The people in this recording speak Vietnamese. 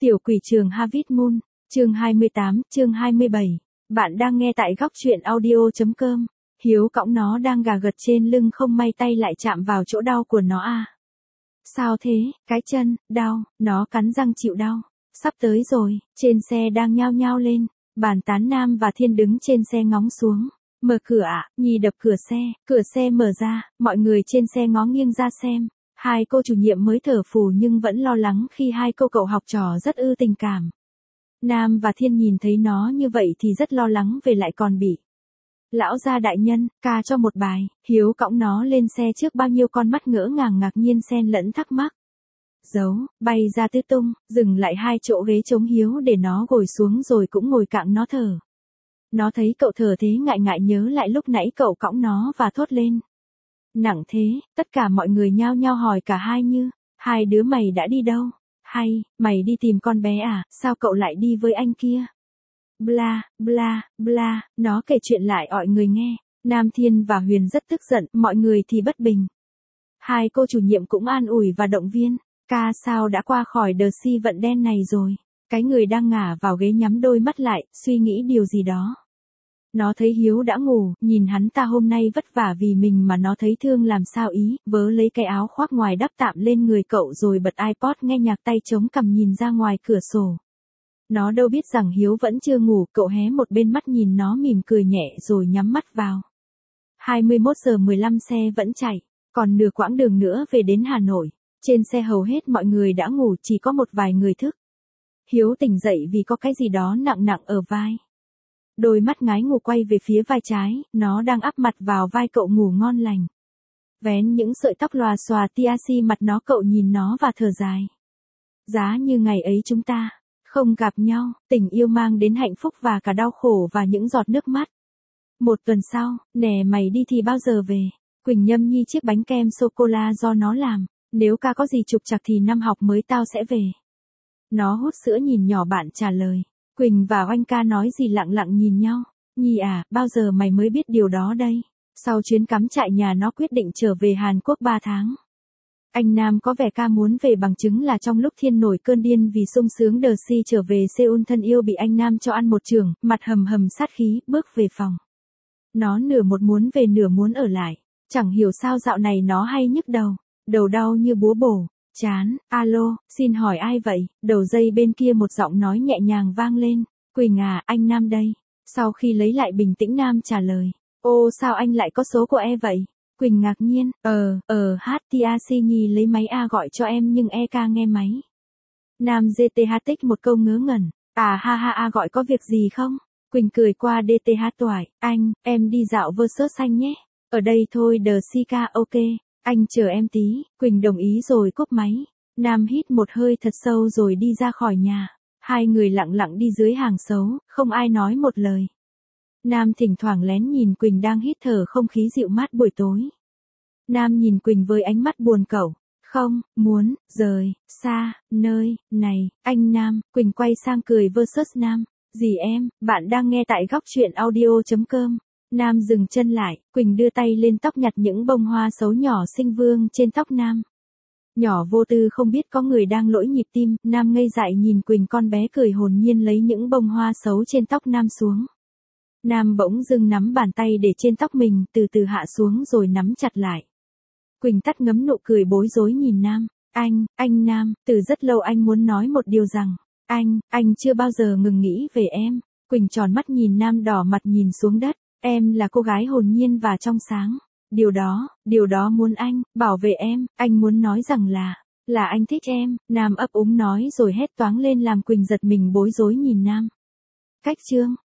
Tiểu quỷ trường Harvest Moon, chương 28, chương 27. Bạn đang nghe tại góc truyện audio.com. Hiếu cõng nó đang gà gật trên lưng, không may tay lại chạm vào chỗ đau của nó à. Sao thế, cái chân, đau, nó cắn răng chịu đau. Sắp tới rồi, trên xe đang nhao nhao lên. Bàn tán Nam và Thiên đứng trên xe ngóng xuống. Mở cửa ạ, Nhi đập cửa xe mở ra, mọi người trên xe ngó nghiêng ra xem. Hai cô chủ nhiệm mới thở phù nhưng vẫn lo lắng khi hai cô cậu học trò rất ư tình cảm. Nam và Thiên nhìn thấy nó như vậy thì rất lo lắng, về lại còn bị lão gia đại nhân ca cho một bài. Hiếu cõng nó lên xe trước, bao nhiêu con mắt ngỡ ngàng, ngạc nhiên xen lẫn thắc mắc. Giấu, bay ra tứ tung, dừng lại hai chỗ ghế trống Hiếu để nó ngồi xuống rồi cũng ngồi cạnh nó thở. Nó thấy cậu thở thế ngại ngại, nhớ lại lúc nãy cậu cõng nó và thốt lên. Nặng thế, tất cả mọi người nhao nhao hỏi cả hai như, hai đứa mày đã đi đâu? Hay, mày đi tìm con bé à, sao cậu lại đi với anh kia? Bla, bla, bla, nó kể chuyện lại mọi người nghe. Nam, Thiên và Huyền rất tức giận, mọi người thì bất bình. Hai cô chủ nhiệm cũng an ủi và động viên. Ca sao đã qua khỏi đợt si vận đen này rồi. Cái người đang ngả vào ghế nhắm đôi mắt lại, suy nghĩ điều gì đó. Nó thấy Hiếu đã ngủ, nhìn hắn ta hôm nay vất vả vì mình mà nó thấy thương làm sao ý, vớ lấy cái áo khoác ngoài đắp tạm lên người cậu rồi bật iPod nghe nhạc, tay chống cằm nhìn ra ngoài cửa sổ. Nó đâu biết rằng Hiếu vẫn chưa ngủ, cậu hé một bên mắt nhìn nó mỉm cười nhẹ rồi nhắm mắt vào. 21:15 xe vẫn chạy, còn nửa quãng đường nữa về đến Hà Nội. Trên xe hầu hết mọi người đã ngủ, chỉ có một vài người thức. Hiếu tỉnh dậy vì có cái gì đó nặng nặng ở vai. Đôi mắt ngái ngủ quay về phía vai trái, nó đang áp mặt vào vai cậu ngủ ngon lành. Vén những sợi tóc lòa xòa tia si mặt nó, cậu nhìn nó và thở dài. Giá như ngày ấy chúng ta không gặp nhau, tình yêu mang đến hạnh phúc và cả đau khổ và những giọt nước mắt. Một tuần sau, nè mày đi thì bao giờ về? Quỳnh nhâm nhi chiếc bánh kem sô-cô-la do nó làm. Nếu ca có gì trục trặc thì năm học mới tao sẽ về. Nó hút sữa nhìn nhỏ bạn trả lời. Quỳnh và Oanh ca nói gì lặng lặng nhìn nhau. Nhi à, bao giờ mày mới biết điều đó đây? Sau chuyến cắm trại nhà nó quyết định trở về Hàn Quốc 3 tháng. Anh Nam có vẻ ca muốn về, bằng chứng là trong lúc Thiên nổi cơn điên vì sung sướng đờ si trở về Seoul, thân yêu bị anh Nam cho ăn một chưởng, mặt hầm hầm sát khí, bước về phòng. Nó nửa một muốn về nửa muốn ở lại. Chẳng hiểu sao dạo này nó hay nhức đầu. Đầu đau như búa bổ. Chán, alo, xin hỏi ai vậy? Đầu dây bên kia một giọng nói nhẹ nhàng vang lên. Quỳnh à, anh Nam đây. Sau khi lấy lại bình tĩnh, Nam trả lời. Ô, sao anh lại có số của e vậy? Quỳnh ngạc nhiên. HTAC Nhi lấy máy A gọi cho em nhưng EK nghe máy. Nam GTH tích một câu ngớ ngẩn. À ha ha, A gọi có việc gì không? Quỳnh cười qua DTH toại. Anh, em đi dạo Versus xanh nhé. Ở đây thôi, đờ si ca, ok. Anh chờ em tí. Quỳnh đồng ý rồi cúp máy. Nam hít một hơi thật sâu rồi đi ra khỏi nhà. Hai người lặng lặng đi dưới hàng xấu, không ai nói một lời. Nam thỉnh thoảng lén nhìn Quỳnh đang hít thở không khí dịu mát buổi tối. Nam nhìn Quỳnh với ánh mắt buồn cẩu. Không, muốn, rời, xa, nơi, này, anh Nam. Quỳnh quay sang cười versus Nam. Gì em, bạn đang nghe tại góc truyện audio.com. Nam dừng chân lại, Quỳnh đưa tay lên tóc nhặt những bông hoa xấu nhỏ xinh vương trên tóc Nam. Nhỏ vô tư không biết có người đang lỗi nhịp tim, Nam ngây dại nhìn Quỳnh, con bé cười hồn nhiên lấy những bông hoa xấu trên tóc Nam xuống. Nam bỗng dưng nắm bàn tay để trên tóc mình, từ từ hạ xuống rồi nắm chặt lại. Quỳnh tắt ngấm nụ cười bối rối nhìn Nam. Anh Nam, từ rất lâu anh muốn nói một điều rằng, anh chưa bao giờ ngừng nghĩ về em. Quỳnh tròn mắt nhìn Nam, đỏ mặt nhìn xuống đất. Em là cô gái hồn nhiên và trong sáng. Điều đó muốn anh bảo vệ em, anh muốn nói rằng là anh thích em. Nam ấp úng nói rồi hét toáng lên làm Quỳnh giật mình bối rối nhìn Nam. Cách chương